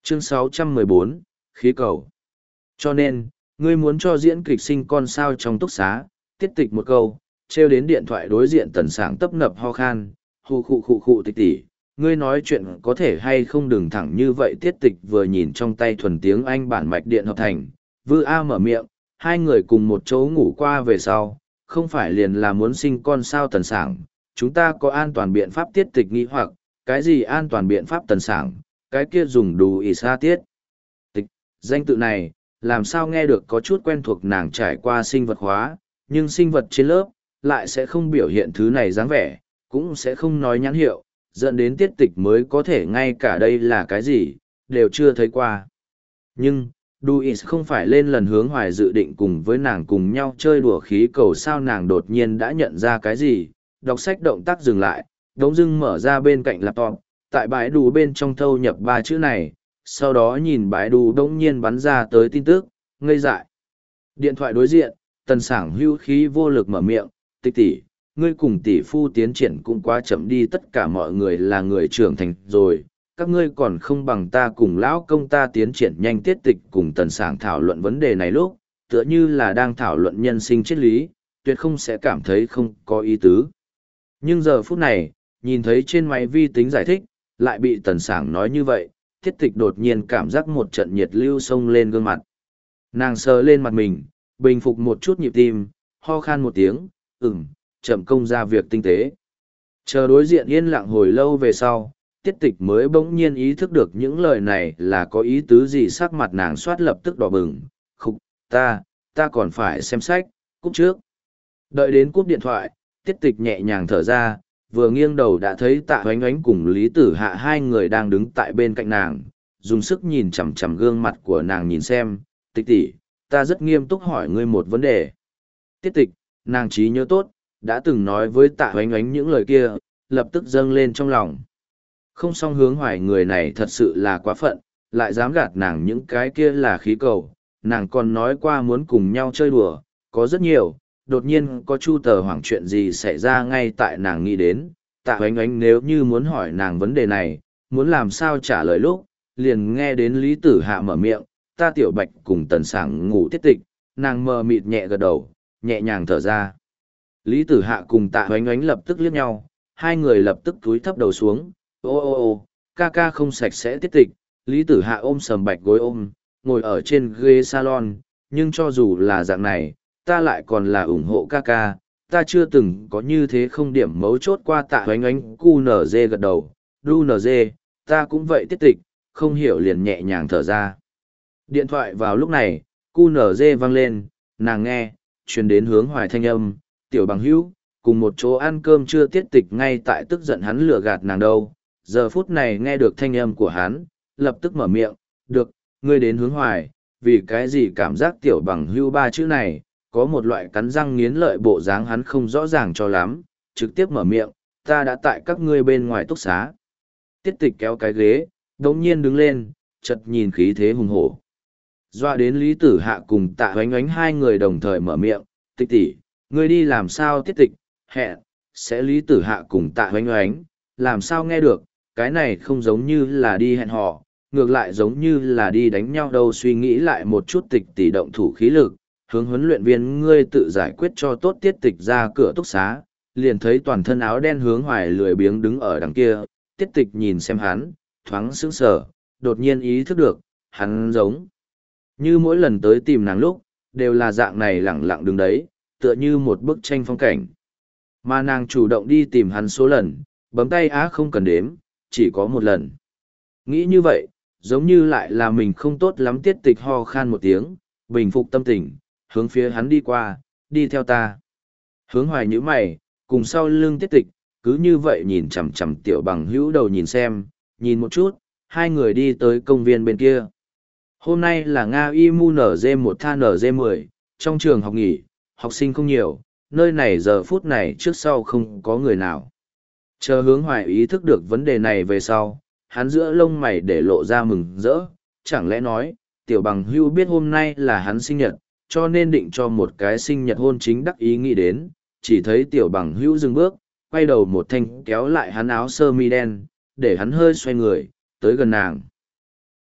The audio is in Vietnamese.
Chương 614, khí cầu. Cho nên, ngươi muốn cho diễn kịch sinh con sao trong túc xá, tiết tịch một câu, treo đến điện thoại đối diện Tần Sảng tấp nập ho khan, hù khụ khụ khụ tịch tỉ, ngươi nói chuyện có thể hay không đừng thẳng như vậy. Tiết tịch vừa nhìn trong tay thuần tiếng Anh bản mạch điện hợp thành, Vư A mở miệng, hai người cùng một chỗ ngủ qua về sau, không phải liền là muốn sinh con sao. Tần Sảng, chúng ta có an toàn biện pháp. Tiết tịch nghi hoặc, cái gì an toàn biện pháp? Tần Sảng, cái kia dùng đủ ỉ xa tiết tịch, danh tự này, làm sao nghe được có chút quen thuộc. Nàng trải qua sinh vật hóa, nhưng sinh vật trên lớp, lại sẽ không biểu hiện thứ này dáng vẻ, cũng sẽ không nói nhãn hiệu, dẫn đến tiết tịch mới có thể ngay cả đây là cái gì, đều chưa thấy qua. Nhưng, Duis không phải lên lần hướng hoài dự định cùng với nàng cùng nhau chơi đùa khí cầu sao. Nàng đột nhiên đã nhận ra cái gì, đọc sách động tác dừng lại, đống dưng mở ra bên cạnh laptop, tại bãi đù bên trong thâu nhập 3 chữ này, sau đó nhìn bãi đù đống nhiên bắn ra tới tin tức, ngây dại. Điện thoại đối diện, Tần Sảng hưu khí vô lực mở miệng, tịch tỷ, ngươi cùng tỷ phu tiến triển cũng quá chậm đi. Tất cả mọi người là người trưởng thành rồi, các ngươi còn không bằng ta cùng lão công ta tiến triển nhanh. Tiết tịch cùng Tần Sảng thảo luận vấn đề này lúc, tựa như là đang thảo luận nhân sinh triết lý, tuyệt không sẽ cảm thấy không có ý tứ. Nhưng giờ phút này, nhìn thấy trên máy vi tính giải thích, lại bị Tần Sảng nói như vậy, Tiết tịch đột nhiên cảm giác một trận nhiệt lưu xông lên gương mặt. Nàng sờ lên mặt mình, bình phục một chút nhịp tim, ho khan một tiếng, chậm công ra việc tinh tế. Chờ đối diện yên lặng hồi lâu về sau, tiết tịch mới bỗng nhiên ý thức được những lời này là có ý tứ gì. Sắc mặt nàng soát lập tức đỏ bừng, khục, ta còn phải xem sách, cúp trước. Đợi đến cúp điện thoại, tiết tịch nhẹ nhàng thở ra, vừa nghiêng đầu đã thấy Tạ Hoánh Oánh cùng Lý Tử Hạ hai người đang đứng tại bên cạnh nàng, dùng sức nhìn chằm chằm gương mặt của nàng nhìn xem, tịch tỷ, ta rất nghiêm túc hỏi ngươi một vấn đề. Tiết tịch, nàng trí nhớ tốt, đã từng nói với Tạ Hoánh Oánh những lời kia, lập tức dâng lên trong lòng. Không song hướng hoài người này thật sự là quá phận, lại dám gạt nàng những cái kia là khí cầu. Nàng còn nói qua muốn cùng nhau chơi đùa, có rất nhiều, đột nhiên có chu tờ hoảng chuyện gì xảy ra ngay tại nàng nghĩ đến. Tạ Hoánh Oánh nếu như muốn hỏi nàng vấn đề này, muốn làm sao trả lời lúc, liền nghe đến Lý Tử Hạ mở miệng, ta Tiểu Bạch cùng Tần Sảng ngủ. Tiết tịch, nàng mờ mịt nhẹ gật đầu, nhẹ nhàng thở ra. Lý Tử Hạ cùng Tạ Hoánh Oánh lập tức liếc nhau, hai người lập tức cúi thấp đầu xuống, ô, ca không sạch sẽ. Tiết tịch, Lý Tử Hạ ôm sầm Bạch gối ôm, ngồi ở trên ghế salon, nhưng cho dù là dạng này, ta lại còn là ủng hộ ca, ta chưa từng có như thế không điểm mấu chốt qua. Tạ Hoánh Oánh cu nở dê gật đầu, đu nở dê, ta cũng vậy. Tiết tịch, không hiểu liền nhẹ nhàng thở ra. Điện thoại vào lúc này, cu nở dê vang lên, nàng nghe, truyền đến hướng hoài thanh âm, Tiểu bằng hữu, cùng một chỗ ăn cơm trưa. Tiết tịch ngay tại tức giận hắn lừa gạt nàng đâu, giờ phút này nghe được thanh âm của hắn, lập tức mở miệng, được, ngươi đến hướng hoài, vì cái gì cảm giác Tiểu bằng hữu 3 chữ này, có một loại cắn răng nghiến lợi bộ dáng. Hắn không rõ ràng cho lắm, trực tiếp mở miệng, ta đã tại các ngươi bên ngoài túc xá. Tiết tịch kéo cái ghế, đống nhiên đứng lên, chợt nhìn khí thế hùng hổ. Doa đến Lý Tử Hạ cùng Tạ Hoánh Oánh hai người đồng thời mở miệng, tịch tỷ, ngươi đi làm sao? Tiết tịch, hẹn, sẽ Lý Tử Hạ cùng Tạ Hoánh Oánh, làm sao nghe được, cái này không giống như là đi hẹn hò, ngược lại giống như là đi đánh nhau đâu. Suy nghĩ lại một chút, tịch tỷ động thủ khí lực, hướng huấn luyện viên ngươi tự giải quyết cho tốt. Tiết tịch ra cửa túc xá, liền thấy toàn thân áo đen hướng hoài lười biếng đứng ở đằng kia. Tiết tịch nhìn xem hắn, thoáng sững sờ, đột nhiên ý thức được, hắn giống như mỗi lần tới tìm nàng lúc, đều là dạng này lẳng lặng đứng đấy, tựa như một bức tranh phong cảnh. Mà nàng chủ động đi tìm hắn số lần, bấm tay không cần đếm, chỉ có một lần. Nghĩ như vậy, giống như lại là mình không tốt lắm. Tiết tịch ho khan một tiếng, bình phục tâm tình, hướng phía hắn đi qua, đi theo ta. Hướng hoài nhíu mày, cùng sau lưng tiết tịch, cứ như vậy nhìn chằm chằm Tiểu bằng hữu đầu nhìn xem, nhìn một chút, hai người đi tới công viên bên kia. Hôm nay là Nga IMU NG1 tha NG10, trong trường học nghỉ, học sinh không nhiều, nơi này giờ phút này trước sau không có người nào. Chờ hướng hoài ý thức được vấn đề này về sau, hắn giữa lông mày để lộ ra mừng rỡ, chẳng lẽ nói, Tiểu bằng hữu biết hôm nay là hắn sinh nhật, cho nên định cho một cái sinh nhật hôn chính đắc ý nghĩ đến, chỉ thấy Tiểu bằng hữu dừng bước, quay đầu một thanh kéo lại hắn áo sơ mi đen, để hắn hơi xoay người, tới gần nàng.